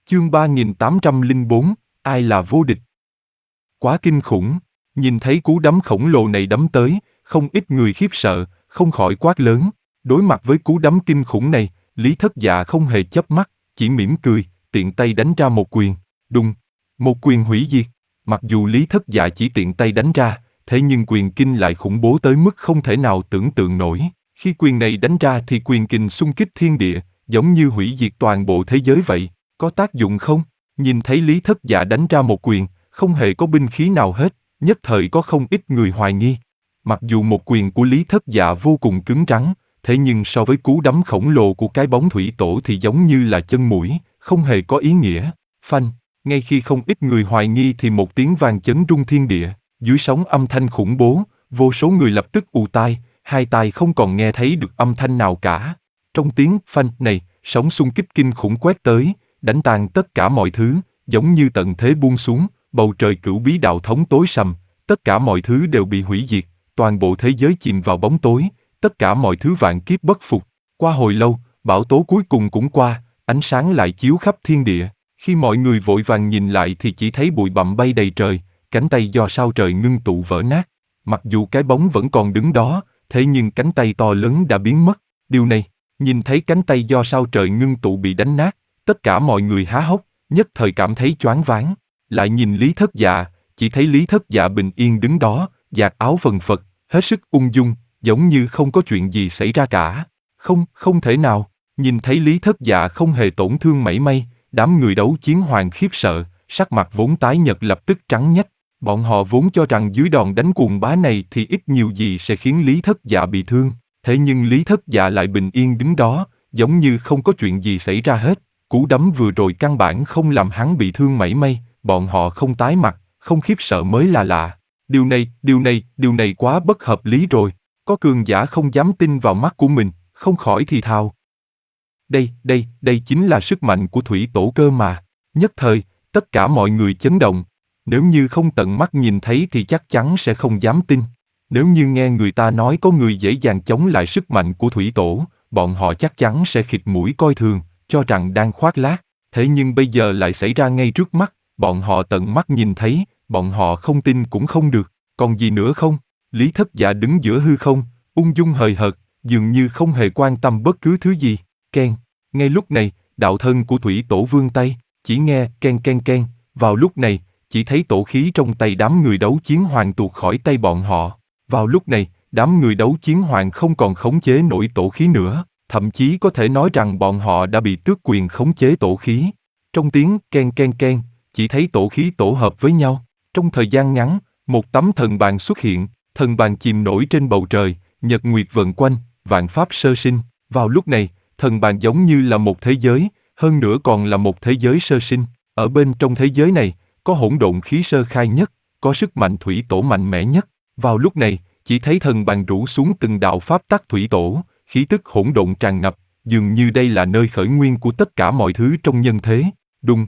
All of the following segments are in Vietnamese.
Chương 3804, ai là vô địch? Quá kinh khủng, nhìn thấy cú đấm khổng lồ này đấm tới, không ít người khiếp sợ, không khỏi quát lớn. Đối mặt với cú đấm kinh khủng này, Lý Thất Dạ không hề chớp mắt, chỉ mỉm cười, tiện tay đánh ra một quyền. Đùng, một quyền hủy diệt. Mặc dù Lý Thất Dạ chỉ tiện tay đánh ra, thế nhưng quyền kinh lại khủng bố tới mức không thể nào tưởng tượng nổi. Khi quyền này đánh ra thì quyền kình xung kích thiên địa, giống như hủy diệt toàn bộ thế giới vậy. Có tác dụng không? Nhìn thấy Lý Thất Dạ đánh ra một quyền, không hề có binh khí nào hết, nhất thời có không ít người hoài nghi. Mặc dù một quyền của Lý Thất Dạ vô cùng cứng rắn, thế nhưng so với cú đấm khổng lồ của cái bóng thủy tổ thì giống như là chân muỗi, không hề có ý nghĩa. Phanh, ngay khi không ít người hoài nghi thì một tiếng vang chấn rung thiên địa, dưới sóng âm thanh khủng bố, vô số người lập tức ù tai, hai tai không còn nghe thấy được âm thanh nào cả. Trong tiếng phanh này, sóng xung kích kinh khủng quét tới, đánh tan tất cả mọi thứ, giống như tận thế buông xuống, bầu trời cửu bí đạo thống tối sầm, tất cả mọi thứ đều bị hủy diệt, toàn bộ thế giới chìm vào bóng tối, tất cả mọi thứ vạn kiếp bất phục. Qua hồi lâu, bão tố cuối cùng cũng qua, ánh sáng lại chiếu khắp thiên địa. Khi mọi người vội vàng nhìn lại thì chỉ thấy bụi bặm bay đầy trời, cánh tay do sao trời ngưng tụ vỡ nát. Mặc dù cái bóng vẫn còn đứng đó, thế nhưng cánh tay to lớn đã biến mất. Điều này, nhìn thấy cánh tay do sao trời ngưng tụ bị đánh nát, tất cả mọi người há hốc, nhất thời cảm thấy choáng váng. Lại nhìn Lý Thất Dạ, chỉ thấy Lý Thất Dạ bình yên đứng đó, vạt áo phần phật, hết sức ung dung, giống như không có chuyện gì xảy ra cả. Không thể nào. Nhìn thấy Lý Thất Dạ không hề tổn thương mảy may, đám người đấu chiến hoàng khiếp sợ, sắc mặt vốn tái nhợt lập tức trắng nhách. Bọn họ vốn cho rằng dưới đòn đánh cuồng bá này thì ít nhiều gì sẽ khiến Lý Thất Dạ bị thương. Thế nhưng Lý Thất Dạ lại bình yên đứng đó, giống như không có chuyện gì xảy ra hết. Cú đấm vừa rồi căn bản không làm hắn bị thương mảy may, bọn họ không tái mặt, không khiếp sợ mới là lạ. Điều này quá bất hợp lý rồi. Có cường giả không dám tin vào mắt của mình, không khỏi thì thào. Đây chính là sức mạnh của thủy tổ cơ mà. Nhất thời, tất cả mọi người chấn động. Nếu như không tận mắt nhìn thấy thì chắc chắn sẽ không dám tin. Nếu như nghe người ta nói có người dễ dàng chống lại sức mạnh của thủy tổ, bọn họ chắc chắn sẽ khịt mũi coi thường, cho rằng đang khoác lác. Thế nhưng bây giờ lại xảy ra ngay trước mắt, bọn họ tận mắt nhìn thấy, bọn họ không tin cũng không được. Còn gì nữa không? Lý Thất Dạ đứng giữa hư không, ung dung hời hợt, dường như không hề quan tâm bất cứ thứ gì. Keng. Ngay lúc này, đạo thân của thủy tổ vươn tay, chỉ nghe ken ken ken. Vào lúc này, chỉ thấy tổ khí trong tay đám người đấu chiến hoàng tuột khỏi tay bọn họ. Vào lúc này, đám người đấu chiến hoàng không còn khống chế nổi tổ khí nữa, thậm chí có thể nói rằng bọn họ đã bị tước quyền khống chế tổ khí. Trong tiếng ken ken ken, chỉ thấy tổ khí tổ hợp với nhau. Trong thời gian ngắn, một tấm thần bàn xuất hiện, thần bàn chìm nổi trên bầu trời, nhật nguyệt vần quanh, vạn pháp sơ sinh. Vào lúc này, thần bàn giống như là một thế giới, hơn nữa còn là một thế giới sơ sinh. Ở bên trong thế giới này, có hỗn độn khí sơ khai nhất, có sức mạnh thủy tổ mạnh mẽ nhất. Vào lúc này, chỉ thấy thần bàn rủ xuống từng đạo pháp tắc thủy tổ, khí tức hỗn độn tràn ngập, dường như đây là nơi khởi nguyên của tất cả mọi thứ trong nhân thế. Đùng.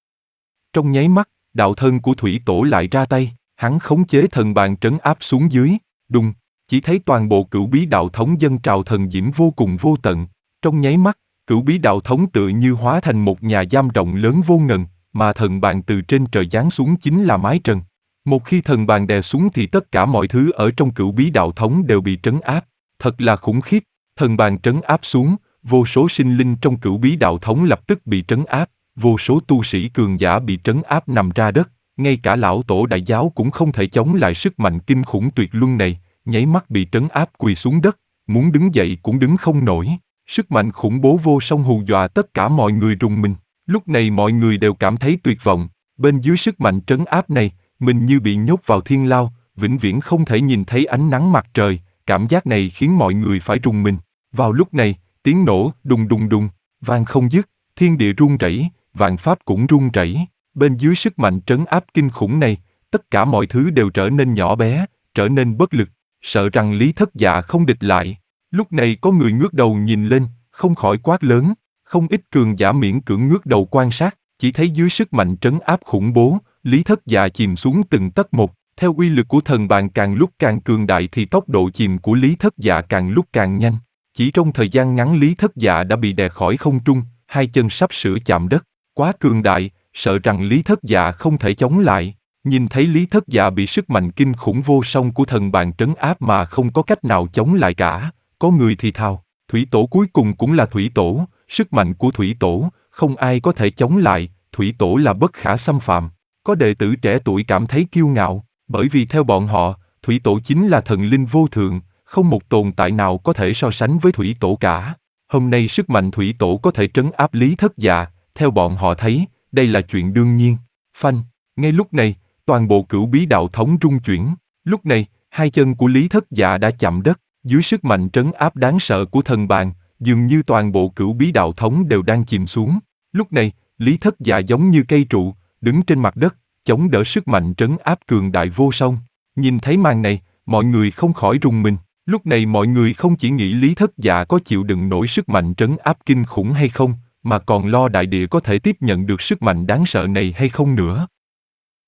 Trong nháy mắt, đạo thân của thủy tổ lại ra tay, hắn khống chế thần bàn trấn áp xuống dưới. Đùng. Chỉ thấy toàn bộ cửu bí đạo thống dâng trào thần diễm vô cùng vô tận. Trong nháy mắt, cửu bí đạo thống tựa như hóa thành một nhà giam rộng lớn vô ngần, mà thần bàn từ trên trời giáng xuống chính là mái trần. Một khi thần bàn đè xuống thì tất cả mọi thứ ở trong cửu bí đạo thống đều bị trấn áp. Thật là khủng khiếp, thần bàn trấn áp xuống, vô số sinh linh trong cửu bí đạo thống lập tức bị trấn áp, vô số tu sĩ cường giả bị trấn áp nằm ra đất, ngay cả lão tổ đại giáo cũng không thể chống lại sức mạnh kinh khủng tuyệt luân này, nháy mắt bị trấn áp quỳ xuống đất, muốn đứng dậy cũng đứng không nổi. Sức mạnh khủng bố vô song hù dọa tất cả mọi người rùng mình. Lúc này mọi người đều cảm thấy tuyệt vọng, bên dưới sức mạnh trấn áp này, mình như bị nhốt vào thiên lao, vĩnh viễn không thể nhìn thấy ánh nắng mặt trời, cảm giác này khiến mọi người phải rùng mình. Vào lúc này, tiếng nổ đùng đùng đùng, vang không dứt, thiên địa rung rẩy, vạn pháp cũng rung rẩy. Bên dưới sức mạnh trấn áp kinh khủng này, tất cả mọi thứ đều trở nên nhỏ bé, trở nên bất lực, sợ rằng Lý Thất Dạ không địch lại. Lúc này có người ngước đầu nhìn lên, không khỏi quát lớn, không ít cường giả miễn cưỡng ngước đầu quan sát, chỉ thấy dưới sức mạnh trấn áp khủng bố, Lý Thất Dạ chìm xuống từng tấc một. Theo uy lực của thần bàn càng lúc càng cường đại thì tốc độ chìm của Lý Thất Dạ càng lúc càng nhanh. Chỉ trong thời gian ngắn Lý Thất Dạ đã bị đè khỏi không trung, hai chân sắp sửa chạm đất. Quá cường đại, sợ rằng Lý Thất Dạ không thể chống lại. Nhìn thấy Lý Thất Dạ bị sức mạnh kinh khủng vô song của thần bàn trấn áp mà không có cách nào chống lại cả, có người thì thào, thủy tổ cuối cùng cũng là thủy tổ, sức mạnh của thủy tổ, không ai có thể chống lại, thủy tổ là bất khả xâm phạm. Có đệ tử trẻ tuổi cảm thấy kiêu ngạo, bởi vì theo bọn họ, thủy tổ chính là thần linh vô thượng, không một tồn tại nào có thể so sánh với thủy tổ cả. Hôm nay sức mạnh thủy tổ có thể trấn áp Lý Thất Dạ, theo bọn họ thấy, đây là chuyện đương nhiên. Phanh, ngay lúc này, toàn bộ cửu bí đạo thống rung chuyển. Lúc này, hai chân của Lý Thất Dạ đã chạm đất, dưới sức mạnh trấn áp đáng sợ của thần bàn, dường như toàn bộ cửu bí đạo thống đều đang chìm xuống. Lúc này, Lý Thất Dạ giống như cây trụ, đứng trên mặt đất, chống đỡ sức mạnh trấn áp cường đại vô song. Nhìn thấy màn này, mọi người không khỏi rùng mình. Lúc này mọi người không chỉ nghĩ Lý Thất Dạ có chịu đựng nổi sức mạnh trấn áp kinh khủng hay không, mà còn lo đại địa có thể tiếp nhận được sức mạnh đáng sợ này hay không nữa.